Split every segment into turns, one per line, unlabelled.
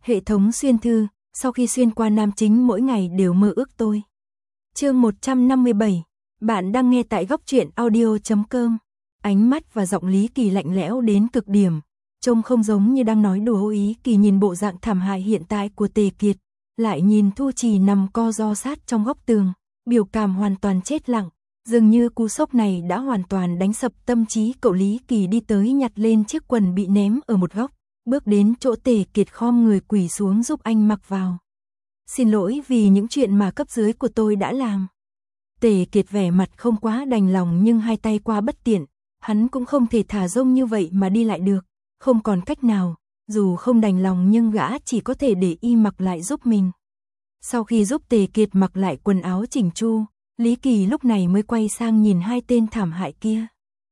Hệ thống xuyên thư, sau khi xuyên qua nam chính mỗi ngày đều mơ ước tôi. Chương 157, bạn đang nghe tại góc truyện audio.com. Ánh mắt và giọng Lý Kỳ lạnh lẽo đến cực điểm, trông không giống như đang nói đùa. Ý Kỳ nhìn bộ dạng thảm hại hiện tại của Tề Kiệt, lại nhìn Thu Trì nằm co ro sát trong góc tường, biểu cảm hoàn toàn chết lặng, dường như cú sốc này đã hoàn toàn đánh sập tâm trí cậu. Lý Kỳ đi tới nhặt lên chiếc quần bị ném ở một góc, bước đến chỗ Tề Kiệt khom người quỳ xuống giúp anh mặc vào. Xin lỗi vì những chuyện mà cấp dưới của tôi đã làm. Tề Kiệt vẻ mặt không quá đành lòng nhưng hai tay qua bất tiện, hắn cũng không thể thả rông như vậy mà đi lại được, không còn cách nào, dù không đành lòng nhưng gã chỉ có thể để y mặc lại giúp mình. Sau khi giúp Tề Kiệt mặc lại quần áo chỉnh chu, Lý Kỳ lúc này mới quay sang nhìn hai tên thảm hại kia.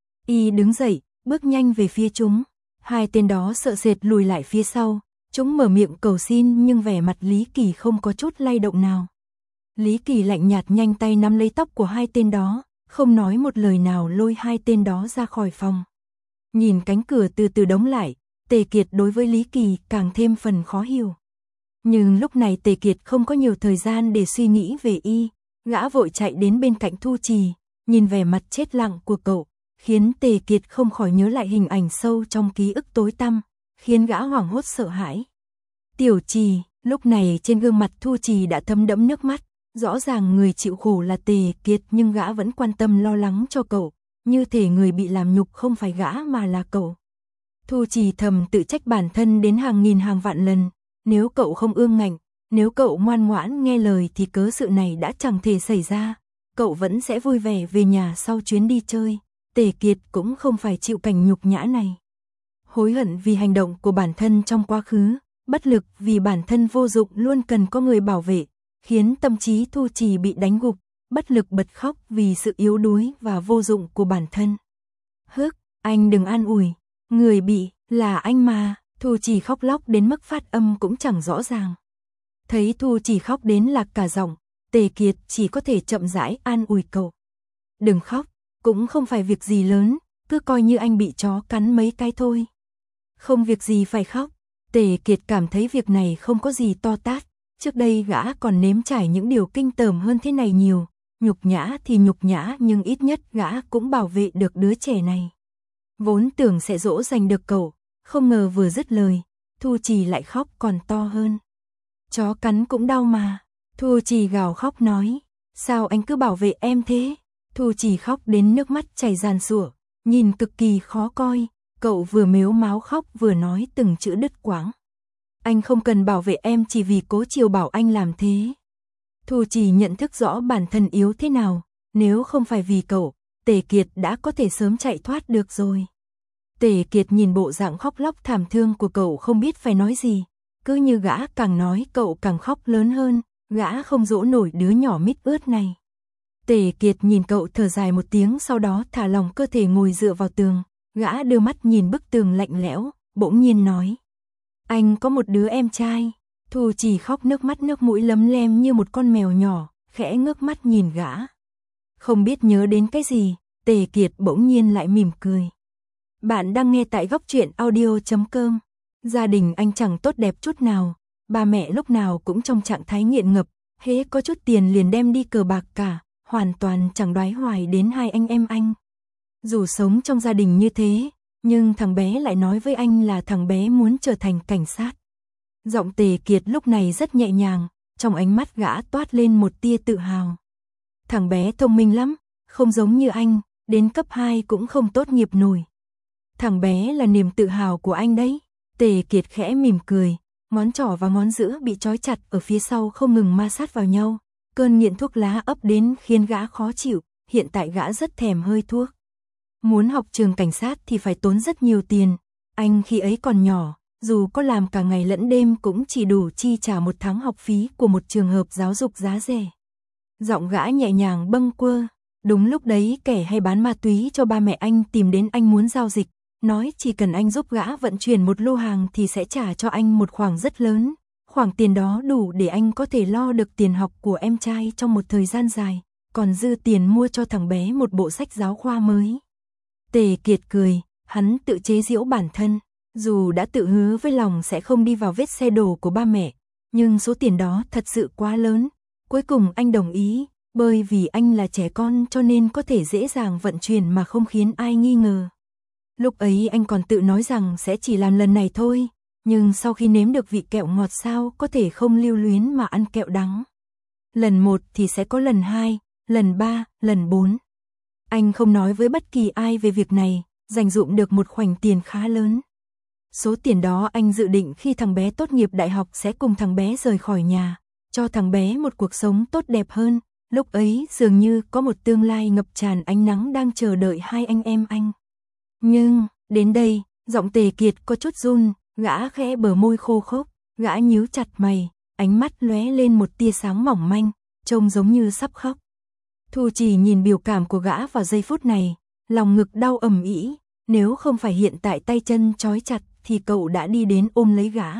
Y đứng dậy, bước nhanh về phía chúng. Hai tên đó sợ sệt lùi lại phía sau, chúng mở miệng cầu xin nhưng vẻ mặt Lý Kỳ không có chút lay động nào. Lý Kỳ lạnh nhạt nhanh tay nắm lấy tóc của hai tên đó, không nói một lời nào lôi hai tên đó ra khỏi phòng. Nhìn cánh cửa từ từ đóng lại, Tề Kiệt đối với Lý Kỳ càng thêm phần khó hiểu. Nhưng lúc này Tề Kiệt không có nhiều thời gian để suy nghĩ về y, gã vội chạy đến bên cạnh Thu Trì, nhìn vẻ mặt chết lặng của cậu, khiến Tề Kiệt không khỏi nhớ lại hình ảnh sâu trong ký ức tối tăm, khiến gã hoảng hốt sợ hãi. Tiểu Trì, lúc này trên gương mặt Thu Trì đã thấm đẫm nước mắt, rõ ràng người chịu khổ là Tề Kiệt nhưng gã vẫn quan tâm lo lắng cho cậu, như thể người bị làm nhục không phải gã mà là cậu. Thu Trì thầm tự trách bản thân đến hàng nghìn hàng vạn lần, nếu cậu không ương ngạnh, nếu cậu ngoan ngoãn nghe lời thì cớ sự này đã chẳng thể xảy ra, cậu vẫn sẽ vui vẻ về nhà sau chuyến đi chơi. Tề Kiệt cũng không phải chịu cảnh nhục nhã này. Hối hận vì hành động của bản thân trong quá khứ, bất lực vì bản thân vô dụng luôn cần có người bảo vệ, khiến tâm trí Thu Trì bị đánh gục, bất lực bật khóc vì sự yếu đuối và vô dụng của bản thân. Hức, anh đừng an ủi, người bị là anh mà. Thu Trì khóc lóc đến mức phát âm cũng chẳng rõ ràng. Thấy Thu Trì khóc đến lạc cả giọng, Tề Kiệt chỉ có thể chậm rãi an ủi cậu. Đừng khóc, cũng không phải việc gì lớn, cứ coi như anh bị chó cắn mấy cái thôi. Không việc gì phải khóc. Tề Kiệt cảm thấy việc này không có gì to tát, trước đây gã còn nếm trải những điều kinh tởm hơn thế này nhiều, nhục nhã thì nhục nhã nhưng ít nhất gã cũng bảo vệ được đứa trẻ này. Vốn tưởng sẽ dỗ dành được cậu, không ngờ vừa dứt lời, Thu Trì lại khóc còn to hơn. Chó cắn cũng đau mà. Thu Trì gào khóc nói, sao anh cứ bảo vệ em thế? Thu Trì khóc đến nước mắt chảy ràn rụa, nhìn cực kỳ khó coi, cậu vừa mếu máo khóc vừa nói từng chữ đứt quãng. Anh không cần bảo vệ em chỉ vì cố chiều bảo anh làm thế. Thu Trì nhận thức rõ bản thân yếu thế nào, nếu không phải vì cậu, Tề Kiệt đã có thể sớm chạy thoát được rồi. Tề Kiệt nhìn bộ dạng khóc lóc thảm thương của cậu không biết phải nói gì, cứ như gã càng nói cậu càng khóc lớn hơn, gã không dỗ nổi đứa nhỏ mít ướt này. Tề Kiệt nhìn cậu thở dài một tiếng sau đó thả lỏng cơ thể ngồi dựa vào tường, gã đưa mắt nhìn bức tường lạnh lẽo, bỗng nhiên nói. Anh có một đứa em trai. Thu Trì khóc nước mắt nước mũi lấm lem như một con mèo nhỏ, khẽ ngước mắt nhìn gã. Không biết nhớ đến cái gì, Tề Kiệt bỗng nhiên lại mỉm cười. Bạn đang nghe tại góc truyện audio.com. Gia đình anh chẳng tốt đẹp chút nào, ba mẹ lúc nào cũng trong trạng thái nghiện ngập, hễ có chút tiền liền đem đi cờ bạc cả, hoàn toàn chẳng đoái hoài đến hai anh em anh. Dù sống trong gia đình như thế, nhưng thằng bé lại nói với anh là thằng bé muốn trở thành cảnh sát. Giọng Tề Kiệt lúc này rất nhẹ nhàng, trong ánh mắt gã toát lên một tia tự hào. Thằng bé thông minh lắm, không giống như anh, đến cấp 2 cũng không tốt nghiệp nổi. Thằng bé là niềm tự hào của anh đấy. Tề Kiệt khẽ mỉm cười, ngón trỏ và ngón giữa bị trói chặt ở phía sau không ngừng ma sát vào nhau. Cơn nghiện thuốc lá ấp đến khiến gã khó chịu, hiện tại gã rất thèm hơi thuốc. Muốn học trường cảnh sát thì phải tốn rất nhiều tiền, anh khi ấy còn nhỏ, dù có làm cả ngày lẫn đêm cũng chỉ đủ chi trả một tháng học phí của một trường hợp giáo dục giá rẻ. Giọng gã nhẹ nhàng bâng quơ, đúng lúc đấy kẻ hay bán ma túy cho ba mẹ anh tìm đến anh muốn giao dịch, nói chỉ cần anh giúp gã vận chuyển một lô hàng thì sẽ trả cho anh một khoản rất lớn, khoản tiền đó đủ để anh có thể lo được tiền học của em trai trong một thời gian dài, còn dư tiền mua cho thằng bé một bộ sách giáo khoa mới. Tề Kiệt cười, hắn tự chế giễu bản thân, Dù đã tự hứa với lòng sẽ không đi vào vết xe đổ của ba mẹ, nhưng số tiền đó thật sự quá lớn. Cuối cùng anh đồng ý, bởi vì anh là trẻ con cho nên có thể dễ dàng vận chuyển mà không khiến ai nghi ngờ. Lúc ấy anh còn tự nói rằng sẽ chỉ làm lần này thôi, nhưng sau khi nếm được vị kẹo ngọt sao có thể không lưu luyến mà ăn kẹo đắng. Lần 1 thì sẽ có lần 2, lần 3, lần 4. Anh không nói với bất kỳ ai về việc này, dành dụm được một khoản tiền khá lớn. Số tiền đó anh dự định khi thằng bé tốt nghiệp đại học sẽ cùng thằng bé rời khỏi nhà, cho thằng bé một cuộc sống tốt đẹp hơn. Lúc ấy dường như có một tương lai ngập tràn ánh nắng đang chờ đợi hai anh em anh. Nhưng, đến đây, giọng Tề Kiệt có chút run, gã khẽ bờ môi khô khốc, gã nhíu chặt mày, ánh mắt lóe lên một tia sáng mỏng manh, trông giống như sắp khóc. Thu Chỉ nhìn biểu cảm của gã vào giây phút này, lòng ngực đau ầm ĩ, nếu không phải hiện tại tay chân trói chặt thì cậu đã đi đến ôm lấy gã.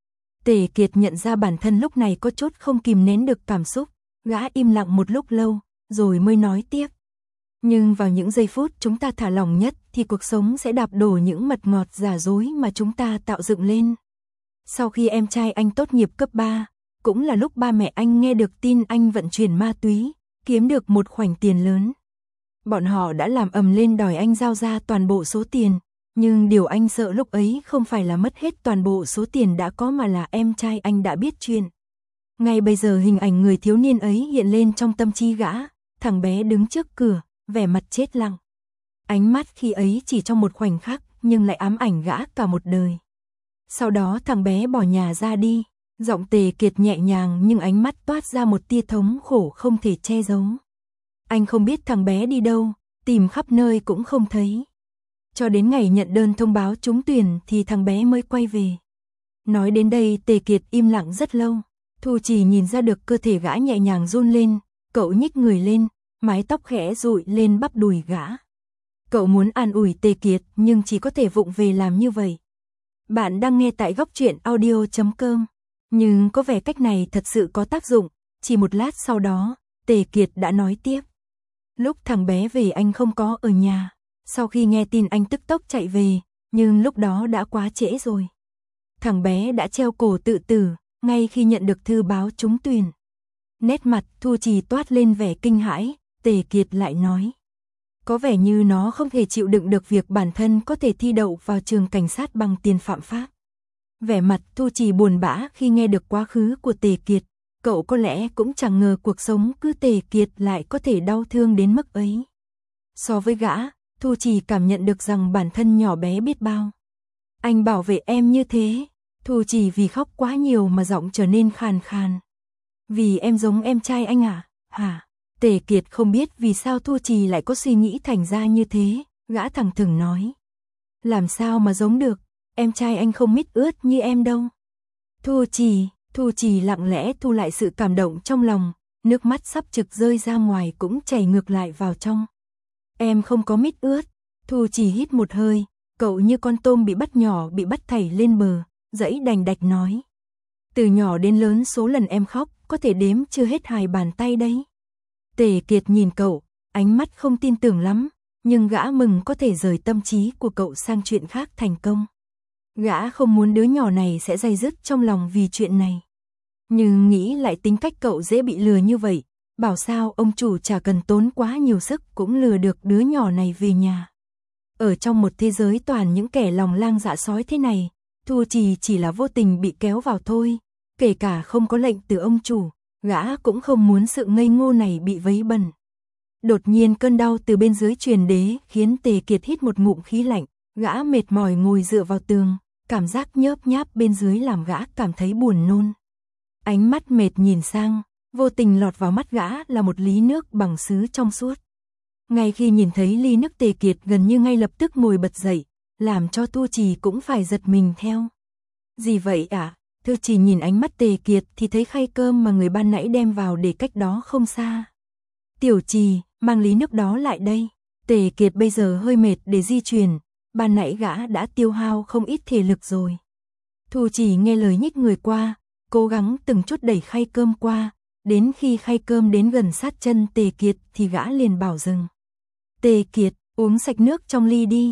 Tề Kiệt nhận ra bản thân lúc này có chút không kìm nén được cảm xúc, gã im lặng một lúc lâu, rồi mới nói tiếp. Nhưng vào những giây phút chúng ta thả lỏng nhất thì cuộc sống sẽ đạp đổ những mật ngọt giả dối mà chúng ta tạo dựng lên. Sau khi em trai anh tốt nghiệp cấp 3, cũng là lúc ba mẹ anh nghe được tin anh vận chuyển ma túy, kiếm được một khoản tiền lớn. Bọn họ đã làm ầm lên đòi anh giao ra toàn bộ số tiền, nhưng điều anh sợ lúc ấy không phải là mất hết toàn bộ số tiền đã có mà là em trai anh đã biết chuyện. Ngay bây giờ hình ảnh người thiếu niên ấy hiện lên trong tâm trí gã, thằng bé đứng trước cửa, vẻ mặt chết lặng. Ánh mắt khi ấy chỉ trong một khoảnh khắc nhưng lại ám ảnh gã cả một đời. Sau đó thằng bé bỏ nhà ra đi, giọng Tề Kiệt nhẹ nhàng nhưng ánh mắt toát ra một tia thống khổ không thể che giấu. Anh không biết thằng bé đi đâu, tìm khắp nơi cũng không thấy. Cho đến ngày nhận đơn thông báo trúng tuyển thì thằng bé mới quay về. Nói đến đây Tề Kiệt im lặng rất lâu. Thu Chỉ nhìn ra được cơ thể gã nhẹ nhàng run lên, cậu nhích người lên, mái tóc khẽ dụi lên bắp đùi gã. Cậu muốn an ủi Tề Kiệt nhưng chỉ có thể vụng về làm như vậy. Bạn đang nghe tại góc truyện audio.com. Nhưng có vẻ cách này thật sự có tác dụng, chỉ một lát sau đó, Tề Kiệt đã nói tiếp. Lúc thằng bé về anh không có ở nhà, sau khi nghe tin anh tức tốc chạy về, nhưng lúc đó đã quá trễ rồi. Thằng bé đã treo cổ tự tử, ngay khi nhận được thư báo trúng tuyển. Nét mặt Thu Chỉ toát lên vẻ kinh hãi, Tề Kiệt lại nói. Có vẻ như nó không thể chịu đựng được việc bản thân có thể thi đậu vào trường cảnh sát bằng tiền phạm pháp. Vẻ mặt Thu Chỉ buồn bã khi nghe được quá khứ của Tề Kiệt, cậu có lẽ cũng chẳng ngờ cuộc sống cứ Tề Kiệt lại có thể đau thương đến mức ấy. So với gã, Thu Chỉ cảm nhận được rằng bản thân nhỏ bé biết bao. Anh bảo vệ em như thế, Thu Chỉ vì khóc quá nhiều mà giọng trở nên khàn khàn. Vì em giống em trai anh à? Hả? Tề Kiệt không biết vì sao Thu Chỉ lại có suy nghĩ thành ra như thế, gã thẳng thừng nói. Làm sao mà giống được, em trai anh không mít ướt như em đâu. Thu Chỉ lặng lẽ thu lại sự cảm động trong lòng, nước mắt sắp trực rơi ra ngoài cũng chảy ngược lại vào trong. Em không có mít ướt, Thu Chỉ hít một hơi, cậu như con tôm bị bắt nhỏ bị bắt thảy lên bờ, dãy đành đạch nói. Từ nhỏ đến lớn số lần em khóc, có thể đếm chưa hết 2 bàn tay đấy. Tề Kiệt nhìn cậu, ánh mắt không tin tưởng lắm, nhưng gã mừng có thể rời tâm trí của cậu sang chuyện khác thành công. Gã không muốn đứa nhỏ này sẽ day dứt trong lòng vì chuyện này. Nhưng nghĩ lại tính cách cậu dễ bị lừa như vậy, bảo sao ông chủ chả cần tốn quá nhiều sức cũng lừa được đứa nhỏ này về nhà. Ở trong một thế giới toàn những kẻ lòng lang dạ sói thế này, Thu chỉ là vô tình bị kéo vào thôi, kể cả không có lệnh từ ông chủ, gã cũng không muốn sự ngây ngô này bị vấy bẩn. Đột nhiên cơn đau từ bên dưới truyền đến khiến Tề Kiệt hít một ngụm khí lạnh, gã mệt mỏi ngồi dựa vào tường, cảm giác nhớp nháp bên dưới làm gã cảm thấy buồn nôn. Ánh mắt mệt nhìn sang, vô tình lọt vào mắt gã là một ly nước bằng sứ trong suốt. Ngay khi nhìn thấy ly nước Tề Kiệt gần như ngay lập tức ngồi bật dậy, làm cho Thu Chỉ cũng phải giật mình theo. Gì vậy ạ? Thu Chỉ nhìn ánh mắt Tề Kiệt thì thấy khay cơm mà người ban nãy đem vào để cách đó không xa. Tiểu Trì, mang ly nước đó lại đây. Tề Kiệt bây giờ hơi mệt để di chuyển, ban nãy gã đã tiêu hao không ít thể lực rồi. Thu Chỉ nghe lời nhích người qua, cố gắng từng chút đẩy khay cơm qua, đến khi khay cơm đến gần sát chân Tề Kiệt thì gã liền bảo dừng. Tề Kiệt, uống sạch nước trong ly đi.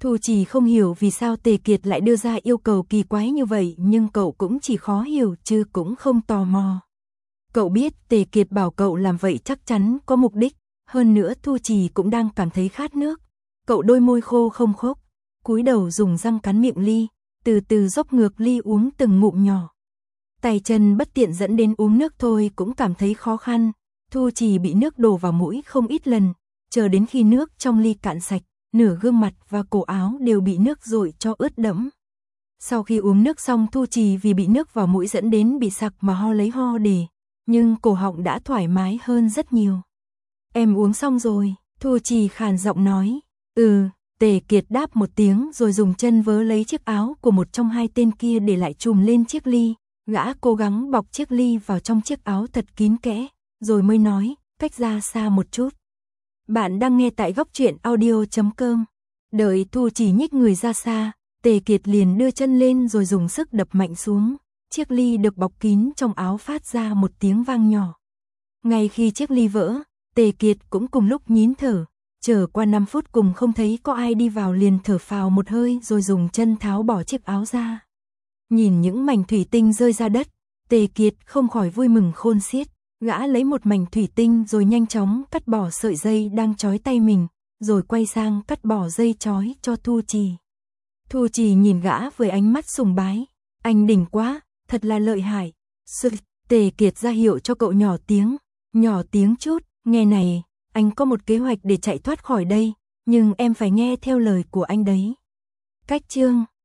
Thu Trì không hiểu vì sao Tề Kiệt lại đưa ra yêu cầu kỳ quái như vậy, nhưng cậu cũng chỉ khó hiểu chứ cũng không tò mò. Cậu biết Tề Kiệt bảo cậu làm vậy chắc chắn có mục đích, hơn nữa Thu Trì cũng đang cảm thấy khát nước. Cậu đôi môi khô không khốc, cúi đầu dùng răng cắn miệng ly, từ từ dốc ngược ly uống từng ngụm nhỏ. Tay chân bất tiện dẫn đến uống nước thôi cũng cảm thấy khó khăn. Thu Trì bị nước đổ vào mũi không ít lần, chờ đến khi nước trong ly cạn sạch, nửa gương mặt và cổ áo đều bị nước dội cho ướt đẫm. Sau khi uống nước xong, Thu Trì vì bị nước vào mũi dẫn đến bị sặc mà ho lấy ho để, nhưng cổ họng đã thoải mái hơn rất nhiều. Em uống xong rồi, Thu Trì khàn giọng nói. Tề Kiệt đáp một tiếng rồi dùng chân vớ lấy chiếc áo của một trong hai tên kia để lại trùm lên chiếc ly. Gã cố gắng bọc chiếc ly vào trong chiếc áo thật kín kẽ, rồi mới nói, cách ra xa một chút. Bạn đang nghe tại góc truyện audio.com. Đợi Thu Trì nhích người ra xa, Tề Kiệt liền đưa chân lên rồi dùng sức đập mạnh xuống. Chiếc ly được bọc kín trong áo phát ra một tiếng vang nhỏ. Ngay khi chiếc ly vỡ, Tề Kiệt cũng cùng lúc nhín thở. Chờ qua 5 phút cùng không thấy có ai đi vào liền thở phào một hơi rồi dùng chân tháo bỏ chiếc áo ra. Nhìn những mảnh thủy tinh rơi ra đất, Tề Kiệt không khỏi vui mừng khôn xiết. Gã lấy một mảnh thủy tinh rồi nhanh chóng cắt bỏ sợi dây đang trói tay mình, rồi quay sang cắt bỏ dây trói cho Thu Trì. Thu Trì nhìn gã với ánh mắt sùng bái. Anh đỉnh quá, thật là lợi hại. Tề Kiệt ra hiệu cho cậu nhỏ tiếng chút, nghe này, anh có một kế hoạch để chạy thoát khỏi đây, nhưng em phải nghe theo lời của anh đấy. Cách chương